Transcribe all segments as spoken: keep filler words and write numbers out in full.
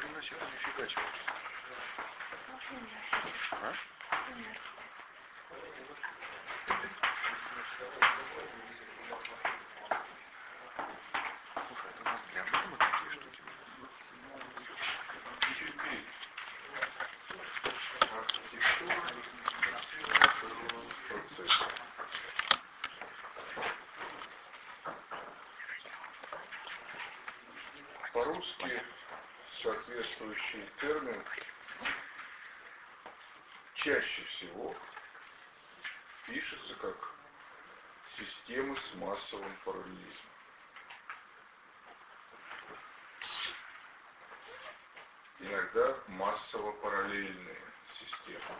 Иначе это не фигачило. А? Слушай, это у нас для мамы такие штуки. По-русски соответствующий термин чаще всего пишется как системы с массовым параллелизмом. Иногда массово-параллельные системы.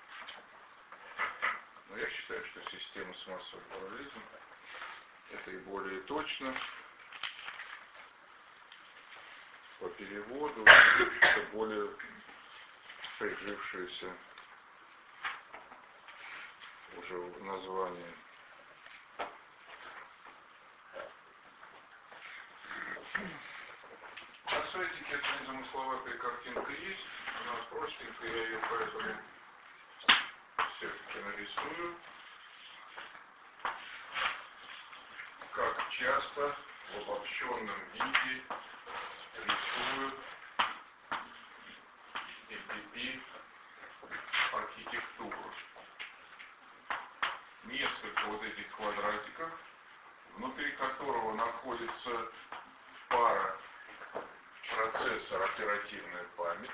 Но я считаю, что система с массовым параллелизмом это и более точно. По переводу это более прижившееся уже название. На сайтике эта незамысловатая картинка есть, она простенькая, я ее поэтому все-таки нарисую. Как часто в обобщенном виде рисуют и пи пи архитектуру. Несколько вот этих квадратиков, внутри которого находится пара процессор оперативная память.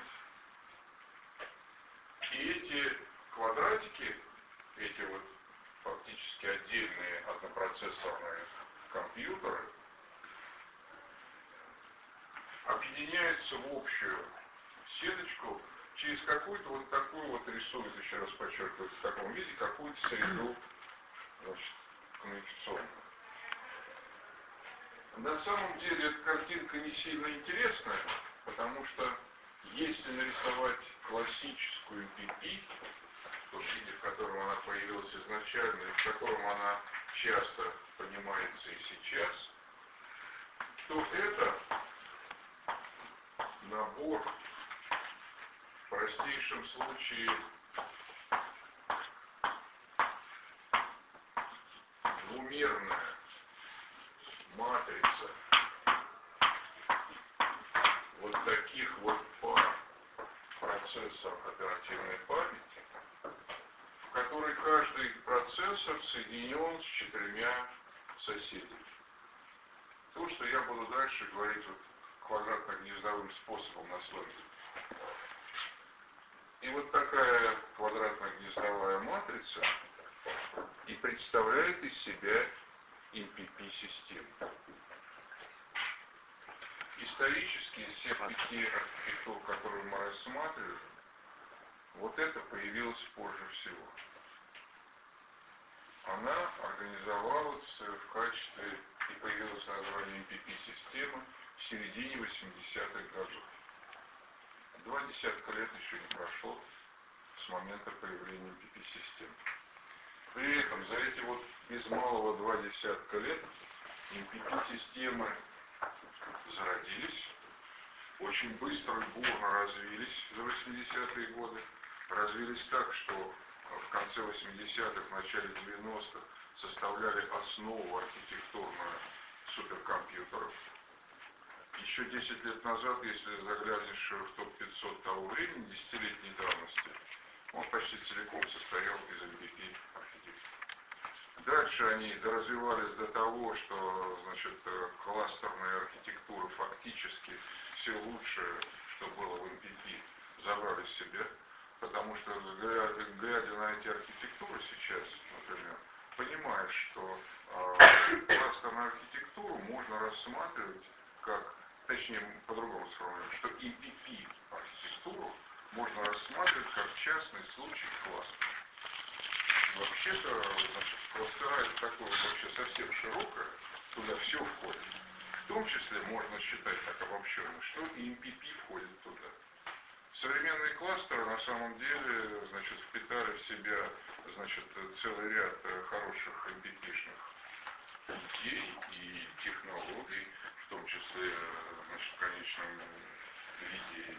И эти квадратики, эти вот фактически отдельные однопроцессорные компьютеры, объединяются в общую сеточку через какую-то вот такую вот рисуют, еще раз подчеркиваю, в таком виде, какую-то среду, значит, коммуникационную. На самом деле эта картинка не сильно интересная, потому что если нарисовать классическую пи пи, в том виде, в котором она появилась изначально, и в котором она часто понимается и сейчас, то это набор, в простейшем случае, двумерная матрица вот таких вот пар процессоров оперативной памяти, в которой каждый процессор соединен с четырьмя соседями. То, что я буду дальше говорить вот квадратно-гнездовым способом на слайде. И вот такая квадратно-гнездовая матрица и представляет из себя эй пи пи-систему. Исторически из всех пяти архитектур, которые мы рассматриваем, вот это появилось позже всего. Она организовалась в качестве и появилась название эй пи пи-системы в середине восьмидесятых годов. Два десятка лет еще не прошло с момента появления эй пи пи-системы. При этом за эти вот без малого два десятка лет эй пи пи-системы зародились, очень быстро и бурно развились за восьмидесятые годы, развились так, что в конце восьмидесятых, в начале девяностых составляли основу архитектурную суперкомпьютеров. Еще десять лет назад, если заглянешь в топ пятьсот того времени, десятилетней давности, он почти целиком состоял из эй пи пи архитектур. Дальше они доразвивались до того, что, значит, кластерные архитектуры фактически все лучшее, что было в эй пи пи, забрали в себя, потому что, глядя, глядя на эти архитектуры сейчас, например, понимаешь, что э, кластерную архитектуру можно рассматривать как, точнее, по-другому сформулировать, что эй пи пи архитектуру можно рассматривать как частный случай кластера. Вообще-то, значит, кластера это такое вообще совсем широкое, туда все входит. В том числе можно считать так обобщенно, что и эй пи пи входит туда. Современные кластеры на самом деле, значит, впитали в себя, значит, целый ряд хороших эй пи пи-шных идей и технологий, в том числе, значит, в конечном виде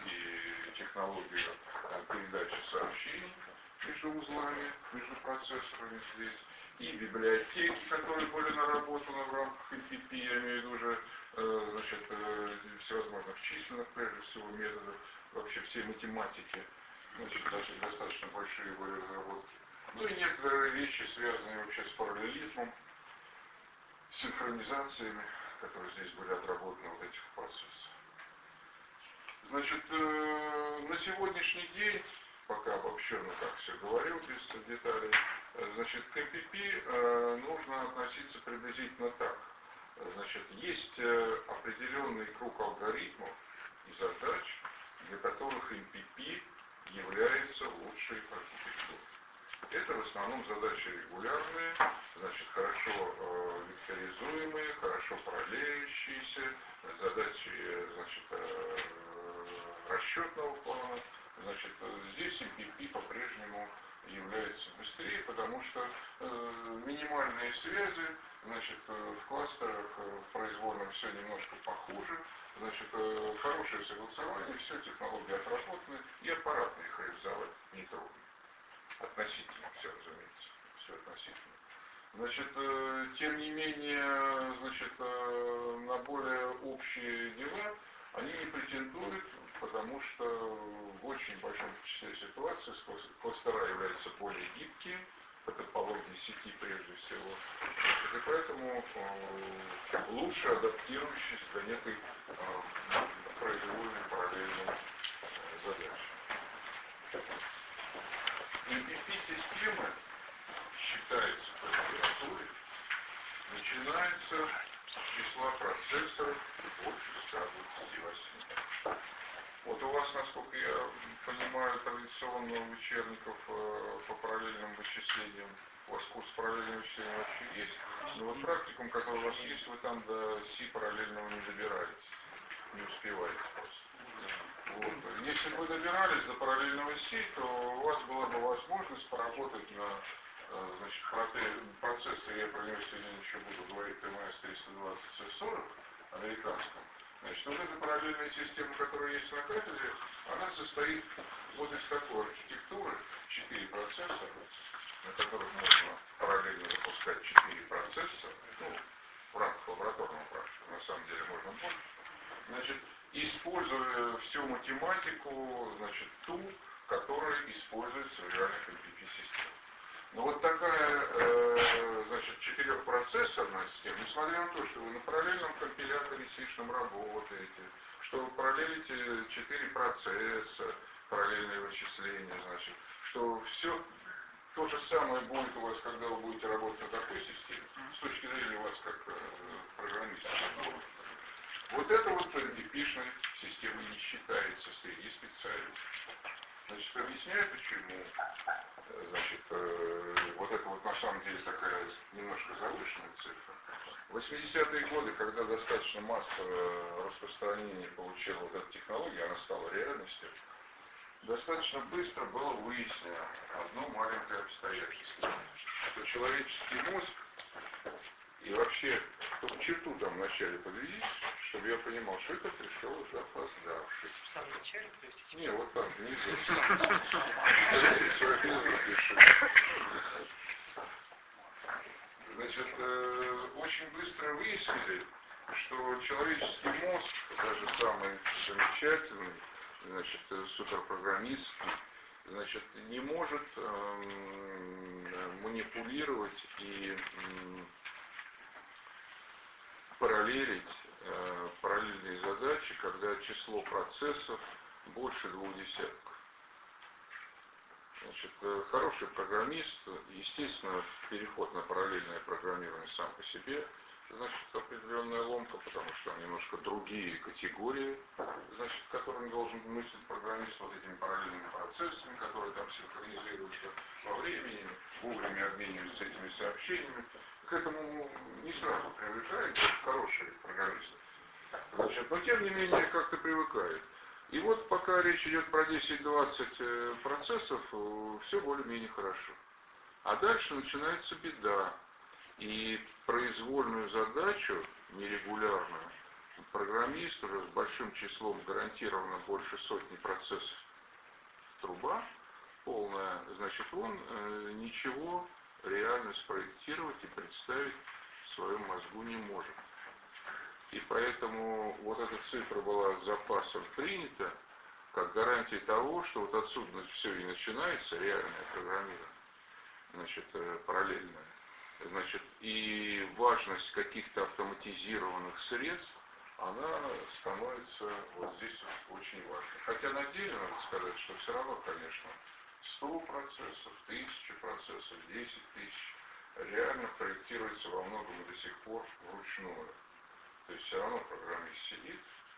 и технологию передачи сообщений между узлами, между процессорами здесь, и библиотеки, которые были наработаны в рамках эм пи пи, я имею в виду уже значит, всевозможных численных, прежде всего, методов, вообще всей математики, значит, значит, достаточно большие были разработки. Ну и некоторые вещи, связанные вообще с параллелизмом, синхронизациями, которые здесь были отработаны вот этих процессов. Значит, на сегодняшний день, пока обобщенно, как все говорил, без деталей, значит, к эм пи пи нужно относиться приблизительно так. Значит, есть определенный круг алгоритмов и задач, для которых эм пи пи является лучшей архитектурой. Это в основном задачи регулярные, значит, хорошо э, векторизуемые, хорошо параллелящиеся, задачи, значит, э, расчетного плана. Значит, здесь эм пи пи по-прежнему является быстрее, потому что э, минимальные связи, значит, в кластерах, в произвольном все немножко похуже, значит, э, хорошее согласование, все технологии отработаны, и аппаратно их реализовать нетрудно. Относительно все, разумеется, все относительно. Значит, э, тем не менее, значит, э, на более общие дела они не претендуют, потому что в очень большом числе ситуаций кластера являются более гибкие, по топологии сети прежде всего, и поэтому э, лучше адаптирующиеся до некой э, произвольной параллельной э, задачи. эм пи пи-системы считается по литературе, начинается с числа процессоров больше ста двадцати восьми. Вот у вас, насколько я понимаю, традиционно у учебников э, по параллельным вычислениям, у вас курс параллельного вычисления вообще есть, но вот практикум, который у вас есть, вы там до си параллельного не добираетесь, не успеваете просто. Вот. Если бы вы добирались до параллельного си, то у вас была бы возможность поработать на значит, процессоре, я про него сегодня еще буду говорить, эм эс триста двадцать сорок, американском. Значит, вот эта параллельная система, которая есть на кафедре, она состоит вот из такой архитектуры, четыре процессора, на которых можно параллельно запускать четыре процессора, ну, в рамках лабораторного практики, на самом деле можно больше. Значит, используя всю математику, значит, ту, которая используется в реальных эм пи пи-системах. Но вот такая, э, значит, четырехпроцессорная система, несмотря на то, что вы на параллельном компиляторе сишном работаете, что вы параллелите четыре процесса, параллельные вычисления, значит, что все то же самое будет у вас, когда вы будете работать на такой системе, с точки зрения вас как э, программиста. Вот это вот эм пи пи-шной системой не считается среди специалистов. Значит, объясняю, почему. Значит, э, вот это вот на самом деле такая немножко завышенная цифра. В восьмидесятые годы, когда достаточно массовое распространение получила вот эта технология, она стала реальностью, достаточно быстро было выяснено одно маленькое обстоятельство, что человеческий мозг и вообще, чтобы черту там вначале подвести, чтобы я понимал, что это пришел уже опоздавший. В самом начале, то есть? Не, вот там, внизу. Значит, э, очень быстро выяснили, что человеческий мозг, даже самый замечательный, значит, суперпрограммистский, значит, не может э, манипулировать и э, параллелить э, параллельные задачи, когда число процессов больше двух десятков. Значит, хороший программист, естественно, переход на параллельное программирование сам по себе, значит, определенная ломка, потому что там немножко другие категории, значит, которыми должен мыслить программист вот этими параллельными процессами, которые там синхронизируются во времени, вовремя обмениваются этими сообщениями. К этому не сразу привыкает хороший программист. Значит, но тем не менее как-то привыкает. И вот пока речь идет про десять-двадцать процессов, все более-менее хорошо. А дальше начинается беда. И произвольную задачу, нерегулярную, программист уже с большим числом, гарантированно больше сотни процессов труба полная, значит, он э, ничего реально спроектировать и представить в своем мозгу не может. И поэтому вот эта цифра была с запасом принята, как гарантия того, что вот отсюда все и начинается, реальное программирование, значит, параллельное. Значит, и важность каких-то автоматизированных средств, она становится вот здесь очень важной. Хотя на деле надо сказать, что все равно, конечно, сто процессов, тысяча процессов, десять тысяч реально проектируется во многом до сих пор вручную. То есть все равно программист сидит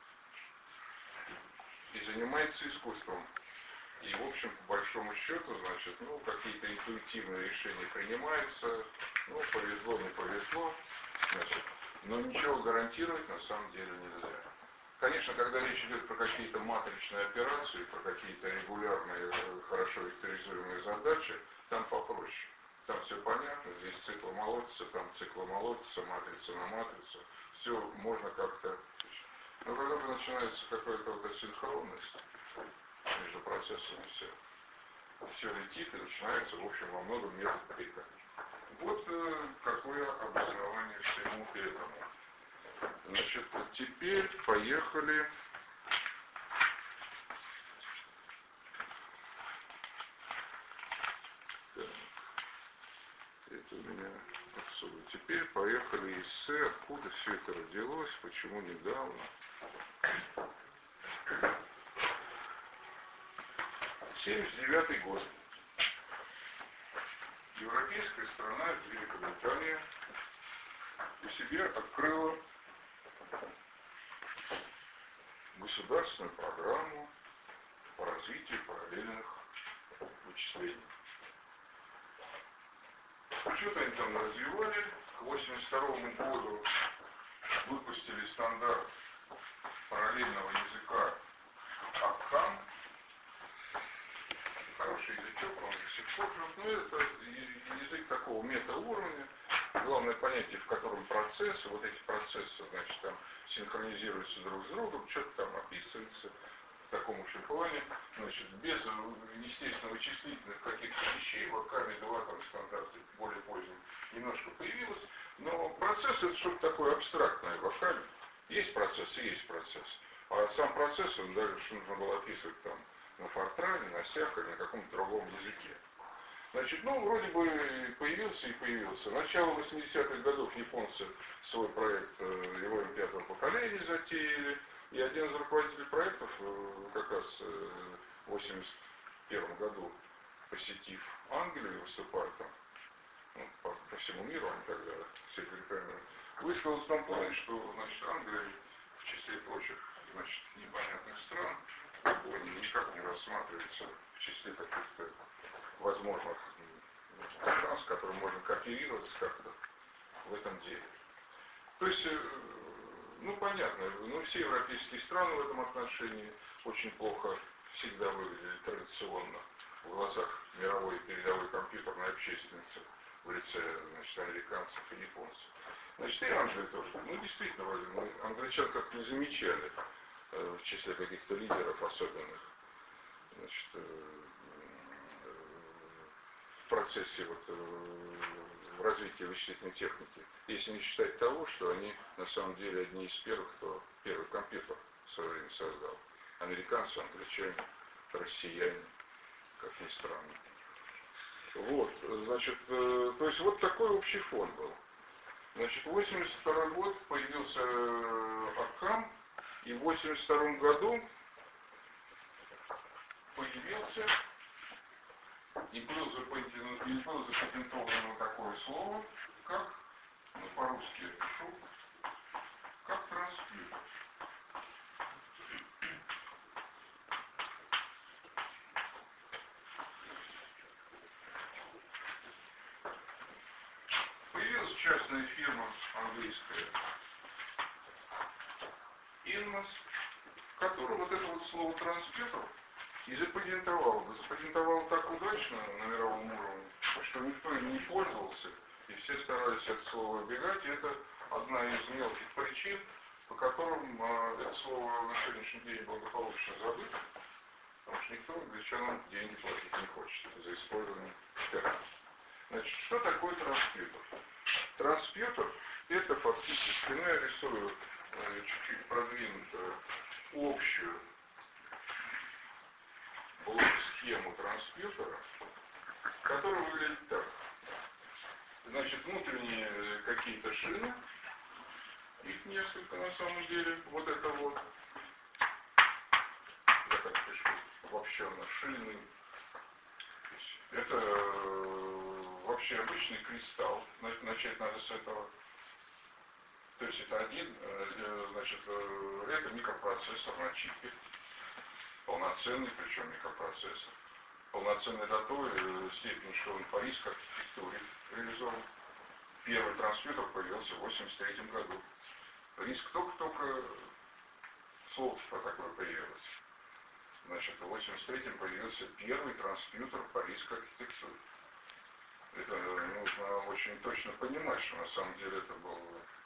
и занимается искусством. И, в общем, по большому счету, значит, ну, какие-то интуитивные решения принимаются, ну, повезло, не повезло, значит, но ничего гарантировать на самом деле нельзя. Конечно, когда речь идет про какие-то матричные операции, про какие-то регулярные, хорошо векторизуемые задачи, там попроще. Там все понятно, здесь циклы молотятся, там циклы молотятся, матрица на матрицу, все можно как-то. Но когда начинается какая-то вот асинхронность между процессами, все, все летит и начинается, в общем, во многом метод клика. Вот э, какое обоснование всему этому. Значит, теперь поехали. Так. Это у меня отсюда. Теперь поехали эссе, откуда все это родилось, почему недавно. семьдесят девятый год. Европейская страна, Великобритания, у себя открыла государственную программу по развитию параллельных вычислений. Что-то они там развивали. К восемьдесят второму году выпустили стандарт параллельного языка Акхам. Хороший язычок, он до сих пор жив, но это язык такого метауровня. Главное понятие, в котором процессы, вот эти процессы, значит, там синхронизируются друг с другом, что-то там описывается в таком общем плане, значит, без, естественно, вычислительных каких-то вещей, в Акхаме два там стандарты более позднем немножко появилось, но процесс это что-то такое абстрактное в Акхаме. Есть процесс и есть процесс. А сам процесс, он даже что нужно было описывать там на Фортране, на Сях или на каком-то другом языке. Значит, ну, вроде бы появился и появился. Начало восьмидесятых годов японцы свой проект его эм пятого поколения затеяли, и один из руководителей проектов как раз в восемьдесят первом году, посетив Англию, выступая там, ну, по, по всему миру, они тогда все великолепно, высказал в том плане, что, значит, Англия в числе прочих, значит, непонятных стран, никак не рассматривается в числе каких-то возможных стран, с которыми можно кооперироваться как-то в этом деле. То есть, ну понятно, ну все европейские страны в этом отношении очень плохо всегда выглядели традиционно в глазах мировой передовой компьютерной общественности в лице, значит, американцев и японцев. Значит, и Англия тоже. Ну действительно, вроде мы англичан как-то не замечали в числе каких-то лидеров особенных, значит, в процессе вот, в развитии вычислительной техники, если не считать того, что они на самом деле одни из первых, кто первый компьютер в свое время создал. Американцы, англичане, россияне, как ни странно. Вот, значит, то есть вот такой общий фон был. Значит, в восемьдесят второй год появился Акхам, и в восемьдесят втором году появился и был запатентовано такое слово, как, ну, по-русски я пишу, как транспьютер. Появилась частная фирма английская Inmos, которая вот это вот слово транспьютер и запатентовал. Да запатентовал так удачно на мировом уровне, что никто им не пользовался, и все старались от слова убегать. И это одна из мелких причин, по которым э, это слово на сегодняшний день благополучно забыто, потому что никто англичанам деньги платить не хочет за использование термина. Значит, что такое транспьютер? Транспьютер — это фактически, ну я рисую э, чуть-чуть продвинутую общую блок-схему транспьютера, которая выглядит так. Значит, внутренние какие-то шины, их несколько на самом деле, вот это вот, я так пишу, обобщенно, шины, это вообще обычный кристалл, начать надо с этого. То есть это один, значит, это микропроцессор на чипе, полноценный, причем микропроцессор, полноценный до той степени, что он по риск архитектуре реализован. Первый транспьютер появился в восемьдесят третьем году. Риск только-только слово про такое появилось. Значит, в восемьдесят третьем появился первый транспьютер по риску архитектуры. Это нужно очень точно понимать, что на самом деле это был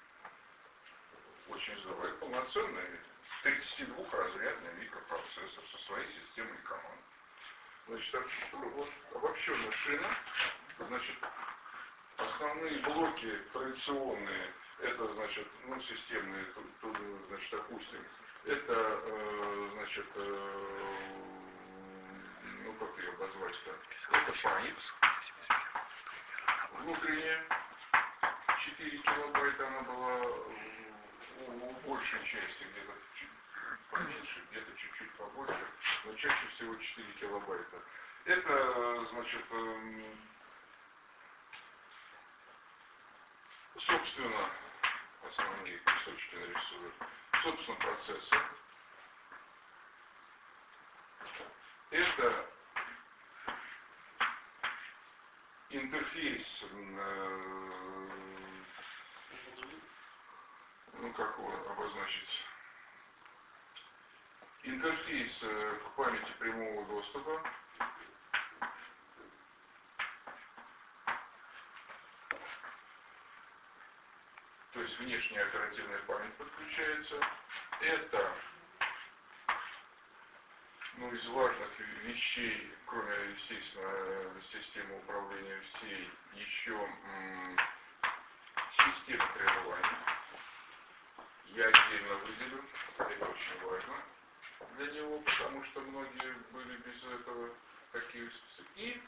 очень здорово. Это полноценный тридцатидвухразрядный микропроцессор со своей системой команд. Значит, архитектура, вот обобщенная шина, значит, основные блоки традиционные, это, значит, ну, системные, тут, тут, значит, допустим, это, э, значит, э, ну, как ее обозвать-то, это память, внутренняя, четыре килобайта она была, у большей части где-то чуть поменьше, где-то чуть-чуть побольше, но чаще всего четыре килобайта. Это, значит, э, собственно, основные кусочки нарисую. Собственно, процессор. Это интерфейс, э, ну как его обозначить, интерфейс к памяти прямого доступа. То есть внешняя оперативная память подключается. Это, ну, из важных вещей, кроме, естественно, системы управления всей, еще м- система прерывания. Я отдельно выделю, это очень важно для него, потому что многие были без этого такие спецы. И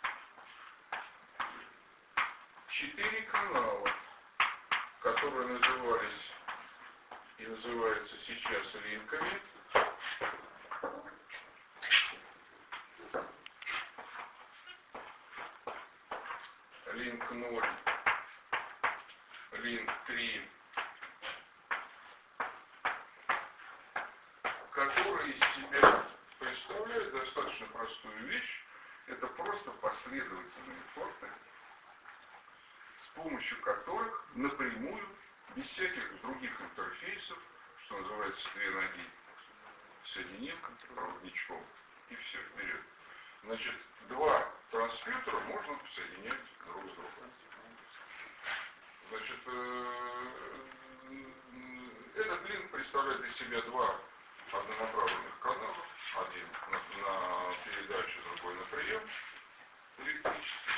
четыре канала, которые назывались и называются сейчас линками. Линк ноль, линк три, которые из себя представляют достаточно простую вещь. Это просто последовательные порты, с помощью которых напрямую, без всяких других интерфейсов, что называется, две ноги, соединив проводничком, и все, вперед. Значит, два транспьютера можно соединять друг с другом. Значит, этот линк представляет из себя два однонаправленных канала, один на, на передачу, другой на прием электрический.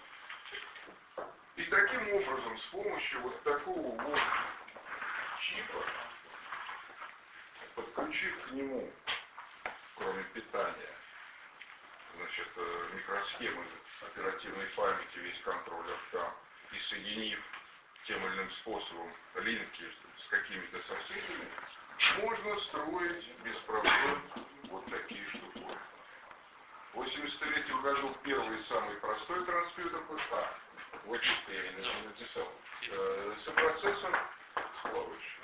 И таким образом, с помощью вот такого вот чипа, подключив к нему, кроме питания, значит, микросхемы оперативной памяти, весь контроллер там, и соединив тем или иным способом линки с какими-то соседями, можно строить без проблем вот такие штуки. В восемьдесят третьем году первый самый простой транспьютер был, а, вот что я не написал, э, сопроцессор с плавающим.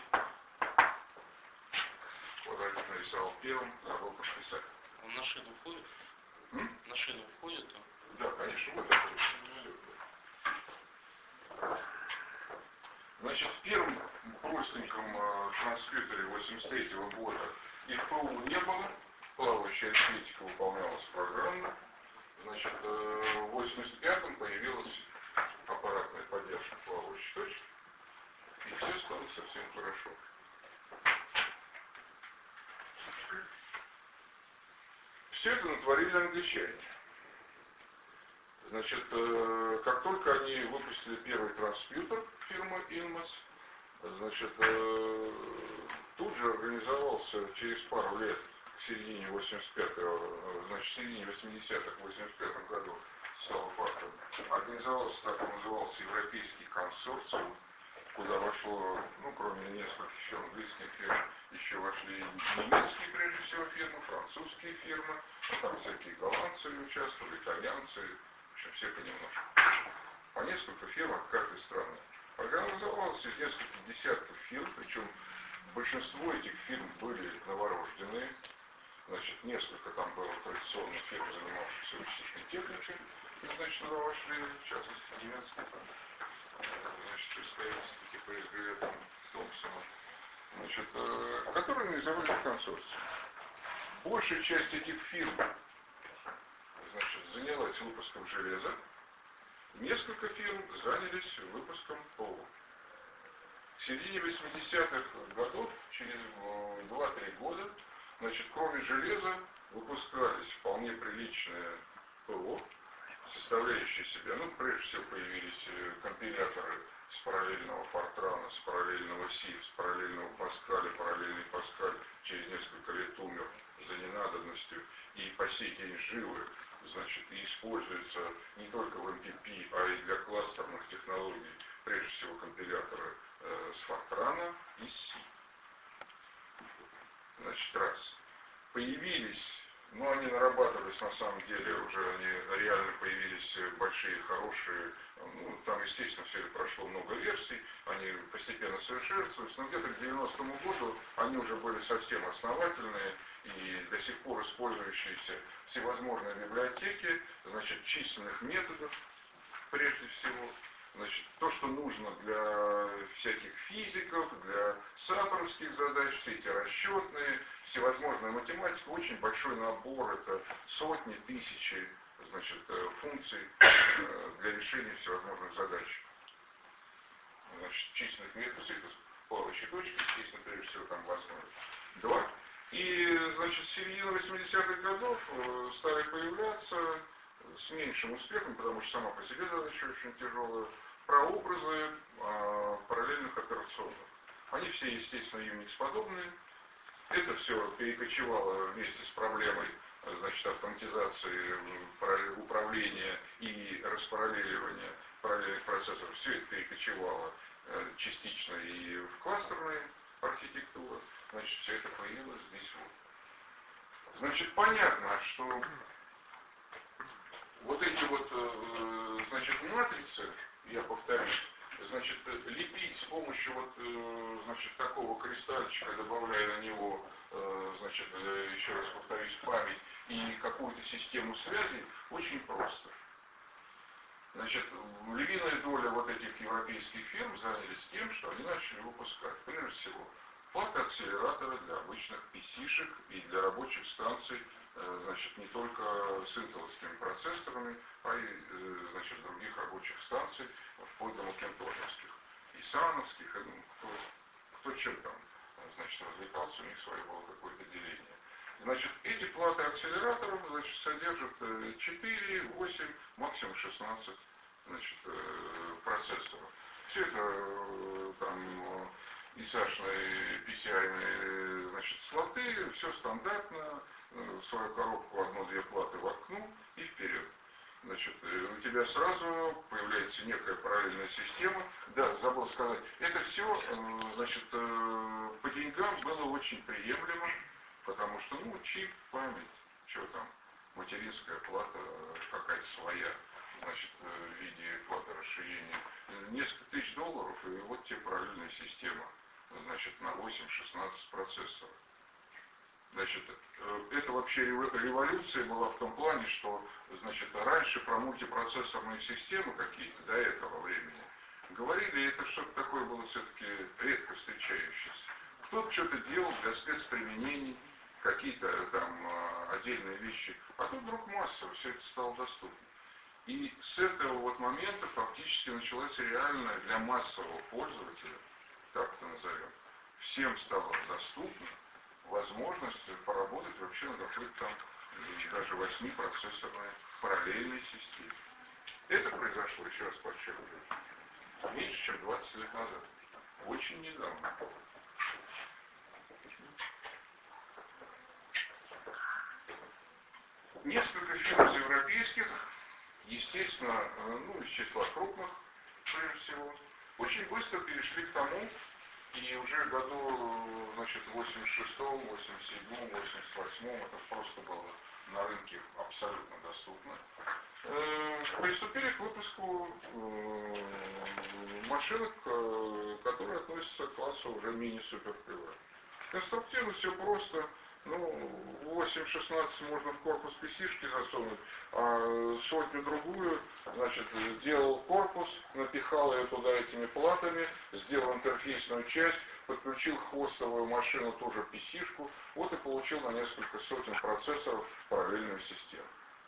Вот я нарисовал первым, забыл подписать. Он на шину входит? М? На шину входит? Да, конечно, вот это все. Значит, в первом простеньком э, транспьютере восемьдесят третьего года их ПУ не было, плавающая арифметика выполнялась программно. Значит, э, в восемьдесят пятом появилась аппаратная поддержка плавающей точки, и все стало совсем хорошо. Все это натворили англичане. Значит, э, как только они выпустили первый транспьютер фирмы Inmos, значит, э, тут же организовался через пару лет, к середине восемьдесят пятого, значит, в середине восьмидесятых, в восемьдесят пятом году стало фактом, организовался, так он назывался, Европейский консорциум, куда вошло, ну, кроме нескольких еще английских фирм, еще вошли немецкие, прежде всего, фирмы, французские фирмы, ну, там всякие голландцы участвовали, итальянцы, в общем, все понемножку. По несколько фирм от каждой страны. Организовалось из нескольких десятков фирм, причем большинство этих фирм были новорожденные. Значит, несколько там было традиционных фирм, занимавшихся вычислительной техникой. И, значит, туда вошли, в частности, немецкие там, значит, представительство типа эс гэ там, Томпсона, значит, э, которые организовали консорциум. Большая часть этих фирм, значит, занялась выпуском железа. Несколько фирм занялись выпуском ПО. К середине восьмидесятых годов, через два-три года, значит, кроме железа выпускались вполне приличные ПО, составляющие себя, ну, прежде всего появились компиляторы с параллельного Фортрана, с параллельного СИФ, с параллельного Паскаля, параллельный Паскаль через несколько лет умер за ненадобностью и по сей день живы, значит, и используется не только в эм пи пи, а и для кластерных технологий, прежде всего компиляторы э, с Фортрана и Си. Значит, раз. Появились, ну, они нарабатывались, на самом деле, уже они реально появились большие, хорошие, ну, там, естественно, все это прошло много версий, они постепенно совершенствовались, но где-то к девяностому году они уже были совсем основательные и до сих пор использующиеся всевозможные библиотеки, значит, численных методов, прежде всего. Значит, то, что нужно для всяких физиков, для сапровских задач, все эти расчетные, всевозможная математика, очень большой набор, это сотни, тысячи, значит, функций для решения всевозможных задач. Значит, численных методов, все это плавающие точки, естественно, прежде всего там в основе. Два. И, значит, с середины восьмидесятых годов стали появляться с меньшим успехом, потому что сама по себе задача очень тяжелая, прообразы э, параллельных операционных. Они все, естественно, Unix-подобные. Это все перекочевало вместе с проблемой, значит, автоматизации управления и распараллеливания параллельных процессоров. Все это перекочевало э, частично и в кластерные архитектуры. Значит, все это появилось здесь вот. Значит, понятно, что вот эти вот, э, значит, матрицы, я повторюсь, значит, лепить с помощью вот, э, значит, такого кристальчика, добавляя на него, э, значит, э, еще раз повторюсь, память и какую-то систему связи, очень просто. Значит, львиная доля вот этих европейских фирм занялись тем, что они начали выпускать, прежде всего, платы-акселераторы для обычных пи си-шек и для рабочих станций, значит, не только с интеловскими процессорами, а и, значит, других рабочих станций, вплоть до макинтошевских, и сановских, и, ну, кто, кто чем там, значит, развлекался, у них свое было какое-то деление. Значит, эти платы акселераторов, значит, содержат четыре, восемь, максимум шестнадцать, значит, процессоров. Все это там и сашные, пи си ай-ные, значит, слоты, все стандартно, в свою коробку одну-две платы воткнул и вперед. Значит, у тебя сразу появляется некая параллельная система. Да, забыл сказать, это все, значит, по деньгам было очень приемлемо, потому что, ну, чип, память, что там, материнская плата какая-то своя, значит, в виде платы расширения, несколько тысяч долларов, и вот тебе параллельная система, значит, на восемь-шестнадцать процессоров. Значит, это вообще революция была в том плане, что, значит, раньше про мультипроцессорные системы какие-то до этого времени говорили, это что-то такое было все-таки редко встречающееся. Кто-то что-то делал для спецприменений, какие-то там отдельные вещи, а тут вдруг массово все это стало доступно. И с этого вот момента фактически началась реальная для массового пользователя, так это назовем, всем стало доступна возможность поработать вообще на какой-то там даже восьмипроцессорной параллельной системе. Это произошло, еще раз подчеркиваю, меньше, чем двадцать лет назад. Очень недавно. Несколько фирм европейских, естественно, ну, из числа крупных, прежде всего, очень быстро перешли к тому, и уже году, значит, в восемьдесят шестом, восемьдесят седьмом, восемьдесят восьмом это просто было на рынке абсолютно доступно, э, приступили к выпуску э, машинок, э, которые относятся к классу уже мини-супер-ПВ. Конструктивно все просто. Ну, восемь шестнадцать можно в корпус пи си-шки засунуть, а сотню-другую, значит, сделал корпус, напихал ее туда этими платами, сделал интерфейсную часть, подключил хвостовую машину, тоже пи си-шку, вот и получил на несколько сотен процессоров параллельную систему.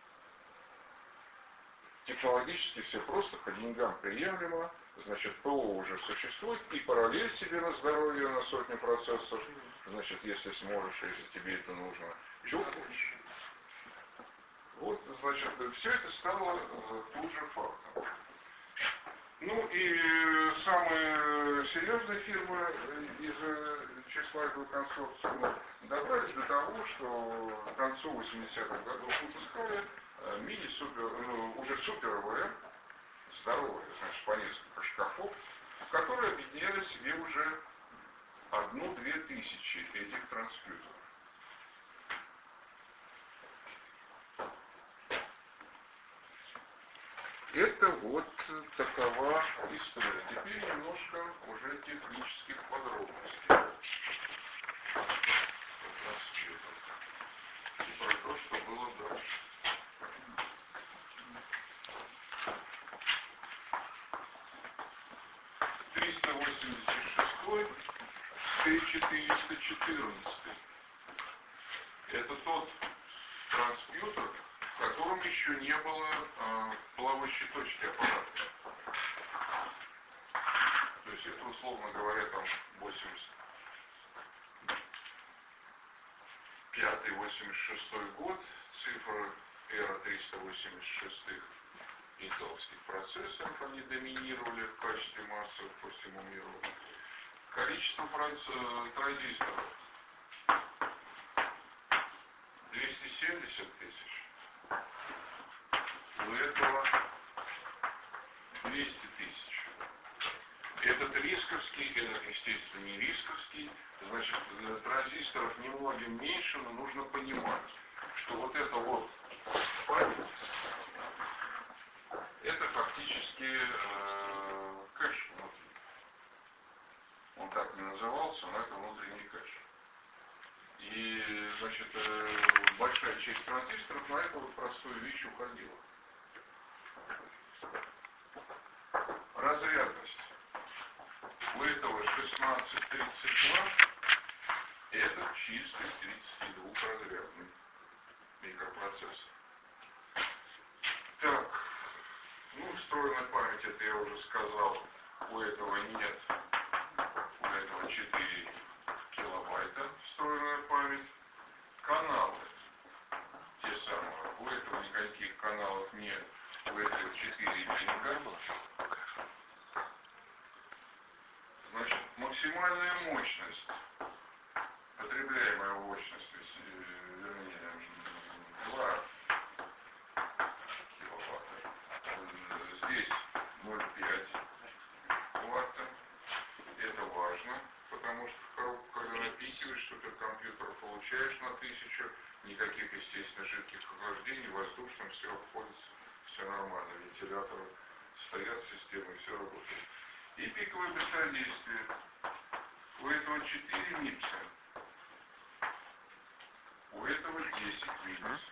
Технологически все просто, по деньгам приемлемо, значит, ПО уже существует, и параллель себе на здоровье на сотню процессоров, значит, если сможешь, если тебе это нужно, чего хочешь. Вот, значит, все это стало э, тут же фактом. Ну и самые серьезные фирмы из числа этого консорциума ну, добрались до того, что к концу восьмидесятых годов выпускали э, мини-супер, ну, уже супер-ВМ, здоровые, значит, по несколько шкафов, которые объединяли в себе уже одну-две тысячи этих транспьютеров. Это вот такова история. Теперь немножко уже технических подробностей. И про то, что было дальше. триста восемьдесят шестой Т четыреста четырнадцать. Это тот транспьютер, в котором еще не было э, плавающей точки аппарата. То есть это, условно говоря, там восемьдесят пятый восемьдесят шестой год, цифры эра триста восемьдесят шестых интеловских процессоров, они доминировали в качестве массовых по всему миру. Количество транзисторов двести семьдесят тысяч. У этого двести тысяч. Этот рисковский, этот, естественно, не рисковский. Значит, транзисторов немногим меньше, но нужно понимать, что вот это вот память, это фактически э, кэш внутри. Он так не назывался, но это внутренний кэш. И, значит, э, большая часть транзисторов на эту вот простую вещь уходила. Разрядность. У этого шестнадцать тридцать два, это чистый тридцатидвухразрядный микропроцессор. Так, ну, встроенная память, это я уже сказал, у этого нет, у этого четыре килобайта встроенная память. Каналы, те самые, у этого никаких каналов нет, у этого четыре пинга. Значит, максимальная мощность, потребляемая мощность, вернее, два киловатта. Здесь ноль целых пять ватта. Это важно, потому что в коробку, когда напихиваешь суперкомпьютер, получаешь на тысячу, никаких, естественно, жидких охлаждений, воздушным все обходится, все нормально, вентиляторы стоят, системы, все работает. И пиковое быстродействие. У этого четыре мипса, у этого десять мипс.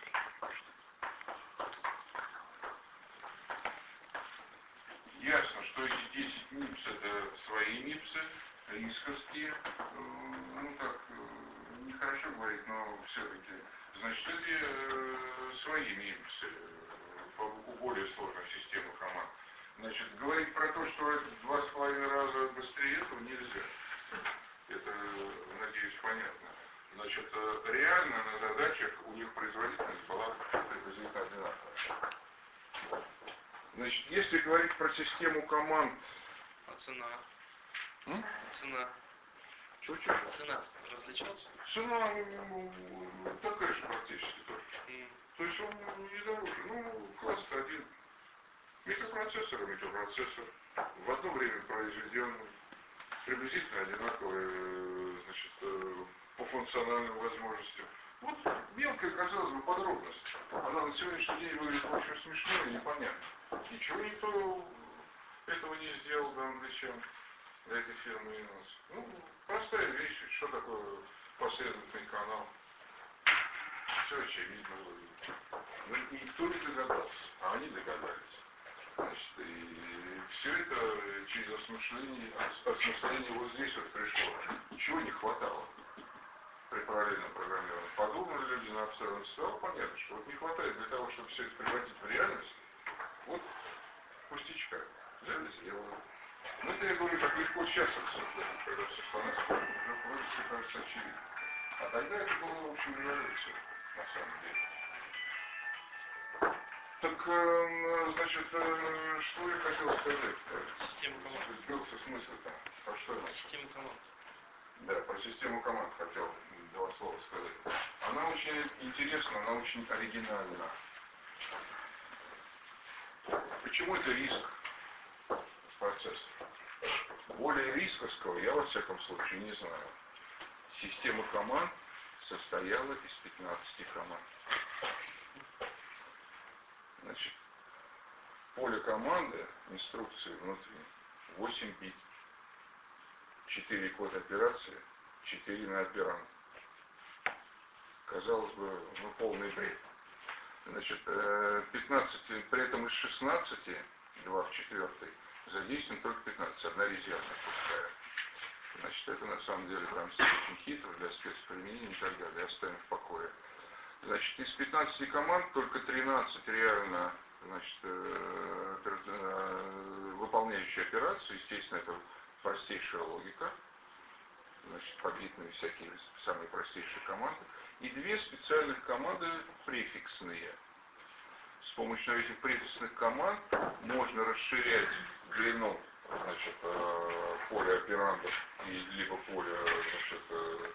Ясно, что эти десять мипс это свои мипсы, рисковские, ну так, нехорошо говорить, но все-таки, значит, эти свои мипсы у более сложных систем команд. Значит, говорить про то, что это два с половиной раза быстрее, этого нельзя. Это, надеюсь, понятно. Значит, реально на задачах у них производительность была приблизительно одинаковая. Значит, если говорить про систему команд... А цена? М? Цена. Чего-чего? Цена различался? Цена ну, такая же практически тоже. Mm. То есть он не дороже. Ну, класс один. Микропроцессор, микропроцессор. В одно время произведенный. Приблизительно одинаковые, значит, по функциональным возможностям. Вот мелкая, казалось бы, подробность. Она на сегодняшний день выглядит очень смешно и непонятно. Ничего никто этого не сделал для англичан, для этой фирмы Innos. Ну, простая вещь. Что такое последовательный канал? Все очевидно выглядит. Но никто не догадался, а они догадались. Значит, и все это через осмысление, осмысление вот здесь вот пришло. Чего не хватало при параллельном программировании? Подумали люди на абстрактном, стало понятно, что вот не хватает для того, чтобы все это превратить в реальность. Вот пустячка. Взяли, сделали. Ну это я говорю, так легко сейчас обсуждать, когда все становится, уже вроде все кажется очевидно. А тогда это было, в общем, революция, на самом деле. Так, значит, что я хотел сказать? Система команд. Сбился смысл-то. Про что я? Система команд. Да, про систему команд хотел два слова сказать. Она очень интересна, она очень оригинальна. Почему это риск процесса? Более рисковского я, во всяком случае, не знаю. Система команд состояла из пятнадцати команд. Значит, поле команды, инструкции внутри, восемь бит. четыре код операции, четыре на операнд. Казалось бы, ну, полный бред. Значит, пятнадцать, при этом из шестнадцати, два в четвертой, задействован только пятнадцать, одна резервная пустая. Значит, это на самом деле там очень хитро для спецприменения и так далее, оставим в покое. Значит, из пятнадцати команд только тринадцать реально, значит, э, э, выполняющие операции, естественно, это простейшая логика, значит, побитные всякие самые простейшие команды, и две специальных команды префиксные. С помощью этих префиксных команд можно расширять длину, значит, э, поля операндов и либо поля, значит, э,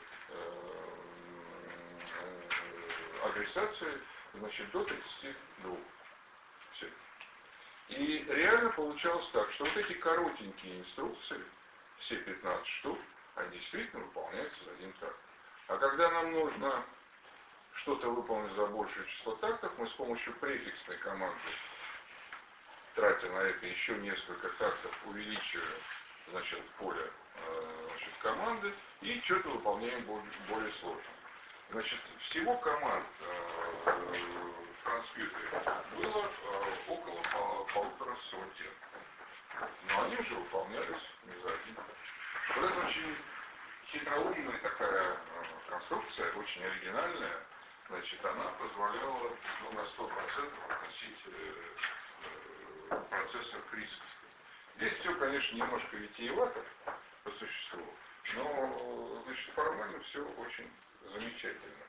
адресации, значит, до тридцати двух. Все. И реально получалось так, что вот эти коротенькие инструкции, все пятнадцать штук, они действительно выполняются за один такт. А когда нам нужно что-то выполнить за большее число тактов, мы с помощью префиксной команды, тратя на это еще несколько тактов, увеличиваем, значит, поле, значит, команды и что-то выполняем более, более сложно. Значит, всего команд э, в транспьютере было э, около пол, полутора сотен. Но они уже выполнялись не за один. Вот это очень хитроумная такая э, конструкция, очень оригинальная. Значит, она позволяла, ну, на сто процентов относить э, э, процессор к рисковскому. Здесь все, конечно, немножко витиевато по существу, но, значит, формально все очень замечательно.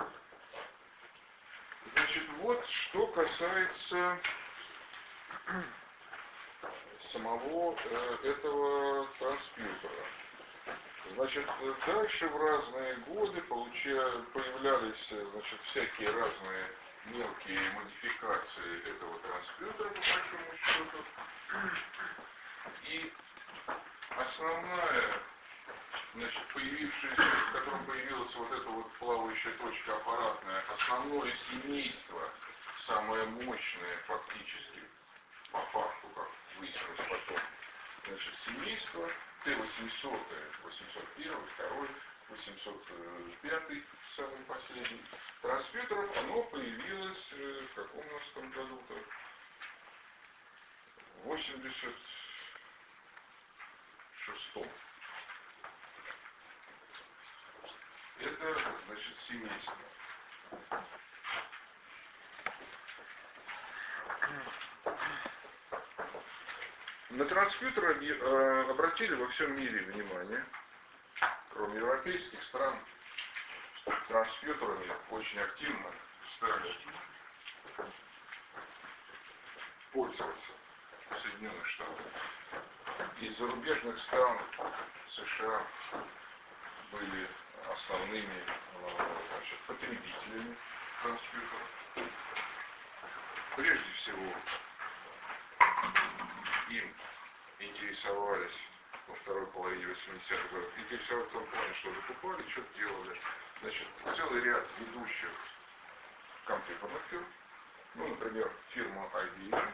Значит, вот что касается самого э, этого транспьютера. Значит, дальше в разные годы получая, появлялись, значит, всякие разные мелкие модификации этого транспьютера, по большому счету. И основная, значит, появившаяся, в котором появилась вот эта вот плавающая точка аппаратная, основное семейство, самое мощное фактически, по факту, как выяснилось потом, значит, семейство Т восемьсот, восемьсот один, два, восемьсот пять, самый последний, транспьютеров, оно появилось в каком у нас там году-то? В восемьдесят шестом. Это, значит, семейство. На транспьютер обратили во всем мире внимание. кроме европейских стран, транспьютерами очень активно стали пользоваться в Соединенных Штатах. Из зарубежных стран США были основными значит, потребителями транспьютеров. Прежде всего, им интересовались во второй половине восьмидесятых годов, интересовались в том плане, что закупали, что-то делали. Значит, целый ряд ведущих компьютерных фирм, ну, например, фирма ай би эм,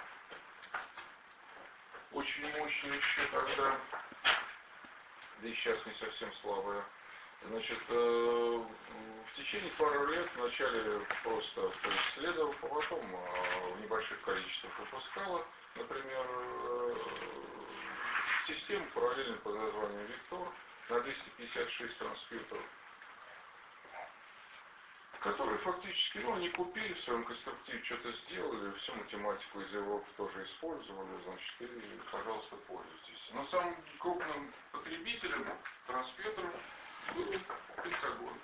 очень мощная еще тогда, да и сейчас не совсем слабая. Значит, э, в течение пары лет вначале просто исследовала, а потом э, в небольших количествах выпускала, например, э, систему параллельную под названием Виктор на двести пятьдесят шесть транспьютеров, которые фактически, ну, они купили в своем конструктиве, что-то сделали, всю математику из Европы тоже использовали, значит, и, пожалуйста, пользуйтесь. Но самым крупным потребителем транспьютеров был Пентагон.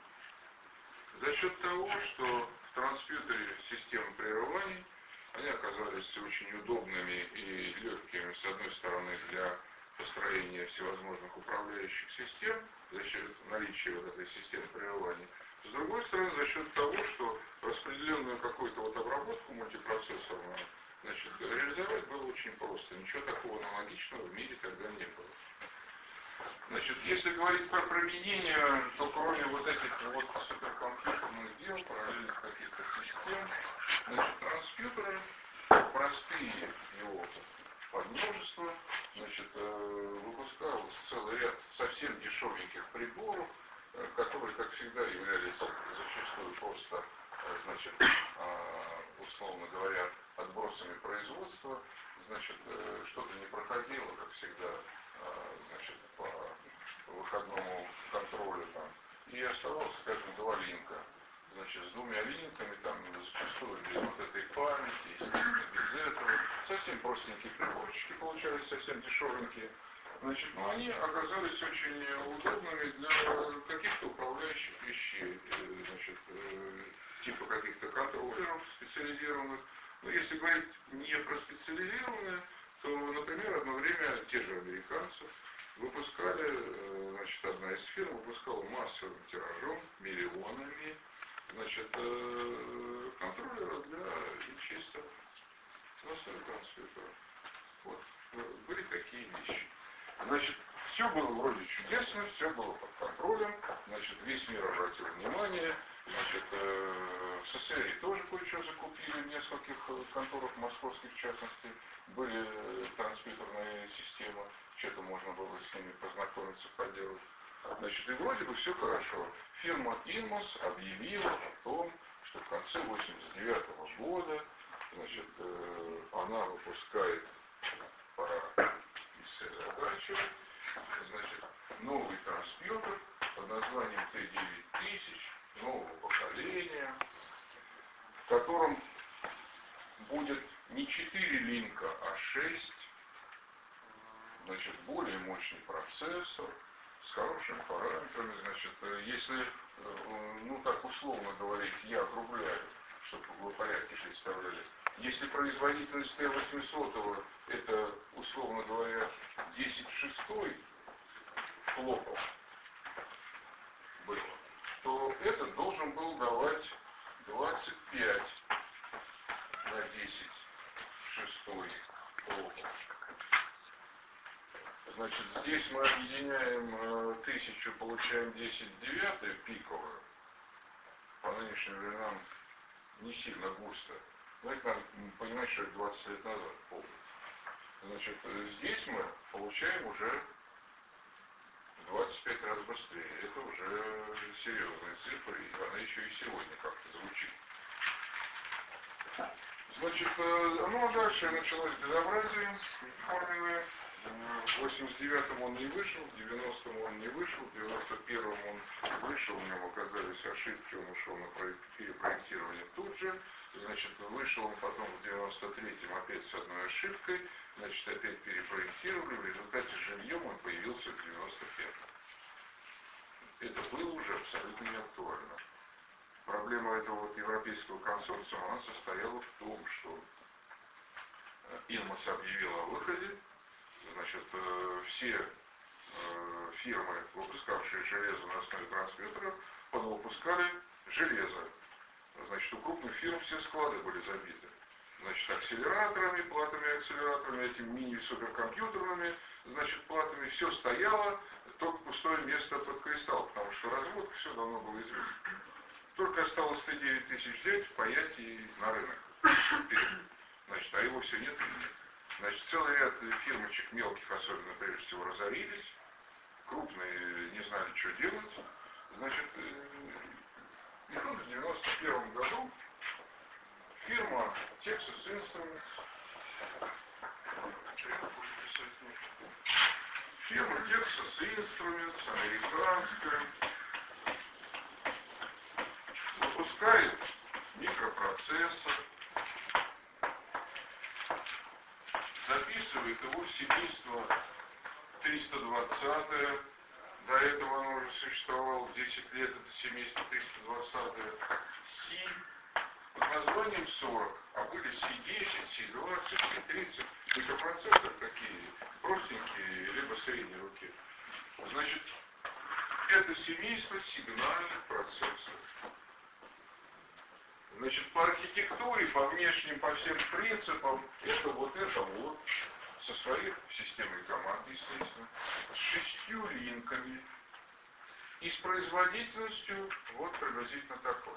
За счет того, что в транспьютере системы прерываний, они оказались очень удобными и легкими, с одной стороны, для построения всевозможных управляющих систем, за счет наличия вот этой системы прерываний. С другой стороны, за счет того, что распределенную какую-то вот обработку мультипроцессорную, значит, реализовать было очень просто. Ничего такого аналогичного в мире тогда не было. Значит, если говорить про применение, то кроме вот этих вот суперкомпьютерных дел, параллельных каких-то систем, значит, транспьютеры, простые его подмножества, значит, выпускалось целый ряд совсем дешевеньких приборов, которые, как всегда, являлись зачастую просто, значит, условно говоря, отбросами производства, значит, что-то не проходило, как всегда, значит, по выходному контролю там, и оставалось, скажем, два линка, значит, с двумя линками, там, зачастую без вот этой памяти, естественно, без этого, совсем простенькие приборчики получались, совсем дешевенькие. Значит, ну, они оказались очень удобными для каких-то управляющих вещей, значит, типа каких-то контроллеров специализированных. Но если говорить не про специализированные, то, например, одно время те же американцы выпускали, значит, одна из фирм выпускала массовым тиражом, миллионами, значит, контроллеры для веществ на основе транспьютера. Вот, были такие вещи. Значит, все было вроде чудесно, все было под контролем, значит, весь мир обратил внимание, значит, э, в СССР тоже кое-что закупили, в нескольких конторах московских, в частности, были транспьютерные системы, что-то можно было с ними познакомиться, поделать. Значит, и вроде бы все хорошо. Фирма Инмос объявила о том, что в конце восемьдесят девятого года, значит, э, она выпускает, пора задачу, значит, новый транспьютер под названием Т девять тысяч, нового поколения, в котором будет не четыре линка, а шесть, значит, более мощный процессор, с хорошими параметрами, значит, если, ну так условно говорить, я округляю, чтобы вы порядке представляли, если производительность Т восемьсот это, условно говоря, десять шестой флопов было, то этот должен был давать двадцать пять на десять шестой флопов. Значит, здесь мы объединяем тысячу, получаем десять девятое пиковое. По нынешним временам не сильно густо. Но это надо понимать, что это двадцать лет назад помню. Значит, здесь мы получаем уже двадцать пять раз быстрее. Это уже серьезные цифры, и она еще и сегодня как-то звучит. Значит, ну а дальше началось безобразие форменное. В восемьдесят девятом он не вышел, в девяностом он не вышел, в девяносто первом он вышел, у него оказались ошибки, он ушел на перепроектирование тут же. Значит, вышел он потом в девяносто третьем опять с одной ошибкой, значит, опять перепроектировали, в результате живьем он появился в девяносто пятом. это было уже абсолютно не актуально. Проблема этого вот европейского консорциума, она состояла в том, что Инмос объявил о выходе, значит, все фирмы, выпускавшие железо на основе трансмитеров, понавыпускали железо. Значит, у крупных фирм все склады были забиты. Значит, акселераторами, платами акселераторами, этими мини-суперкомпьютерными, значит, платами, все стояло, только пустое место под кристалл, потому что разводка все давно было известно. Только осталось Т девять тысяч взять, паять и на рынок. Значит, а его все нет и нет. Значит, целый ряд фирмочек мелких, особенно прежде всего, разорились. Крупные не знали, что делать. Значит, и тут в девяносто первом году фирма Texas Instruments, фирма Texas Instruments, американская, выпускает микропроцессор, записывает его в семейство триста двадцатое, до этого оно уже существовало десять лет, это семейство триста двадцатое, Си, под названием сорок, а были Си десять, Си двадцать, Си тридцать, микропроцессоры такие, простенькие, либо средней руки. Значит, это семейство сигнальных процессоров. Значит, по архитектуре, по внешним, по всем принципам, это вот это вот, со своей системой команд, естественно, с шестью линками и с производительностью вот приблизительно такой.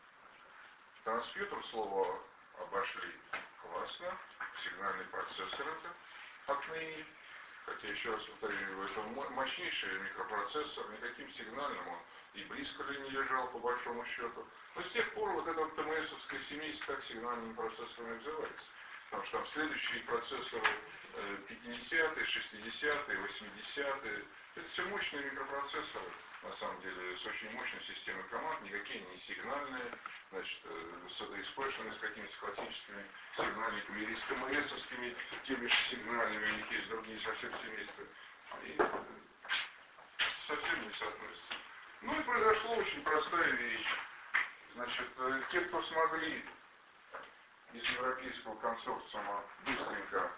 Транспьютер слово обошли классно, сигнальный процессор это отныне, хотя еще раз повторю, это мощнейший микропроцессор, никаким сигнальным он и близко ли не лежал по большому счету. Но с тех пор вот это вот ТМСовское семейство так сигнальными процессорами называется. Потому что там следующие процессоры пятидесятые, шестидесятые, восьмидесятые, это все мощные микропроцессоры, на самом деле, с очень мощной системой команд, никакие не сигнальные, значит, с эй ди эс пэ-шными, с какими-то классическими сигнальниками, или с ТМСовскими, теми же сигнальными, у них есть другие совсем семейства, и совсем не соотносятся. Ну и произошла очень простая вещь. Значит, те, кто смогли из европейского консорциума быстренько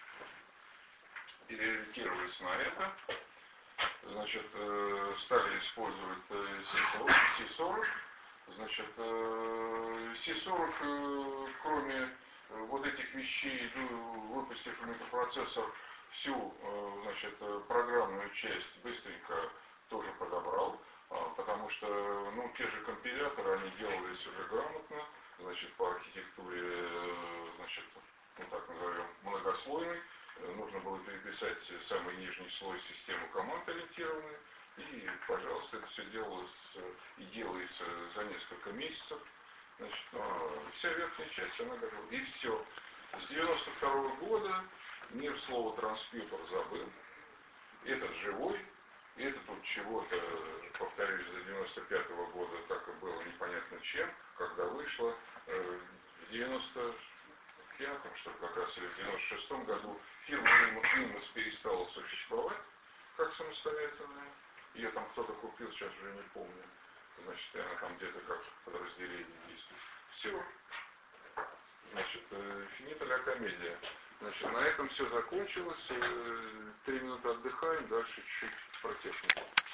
переориентировались на это, значит, стали использовать Си сорок. Значит, Си сорок, кроме вот этих вещей, выпустив микропроцессор, всю, значит, программную часть быстренько тоже подобрал, потому что, ну, те же компиляторы, они делались уже грамотно, значит, по архитектуре, значит, ну так назовем, многослойной. Нужно было переписать самый нижний слой системы команд ориентированной, и, пожалуйста, это все делалось и делается за несколько месяцев. Значит, ну, вся верхняя часть, она готова. И все. С девяносто второго года мир слова транспьютер забыл. Этот живой, этот от чего-то, повторюсь, до девяносто пятого года так и было непонятно чем, когда вышло в девяносто пятом, что ли, как раз, или в девяносто шестом году фирма Инмос перестала существовать как самостоятельная. Ее там кто-то купил, сейчас уже не помню. Значит, она там где-то как подразделение действует. Все. Значит, финита ля комедия. Значит, на этом все закончилось. Три минуты отдыхаем, дальше чуть-чуть про технику.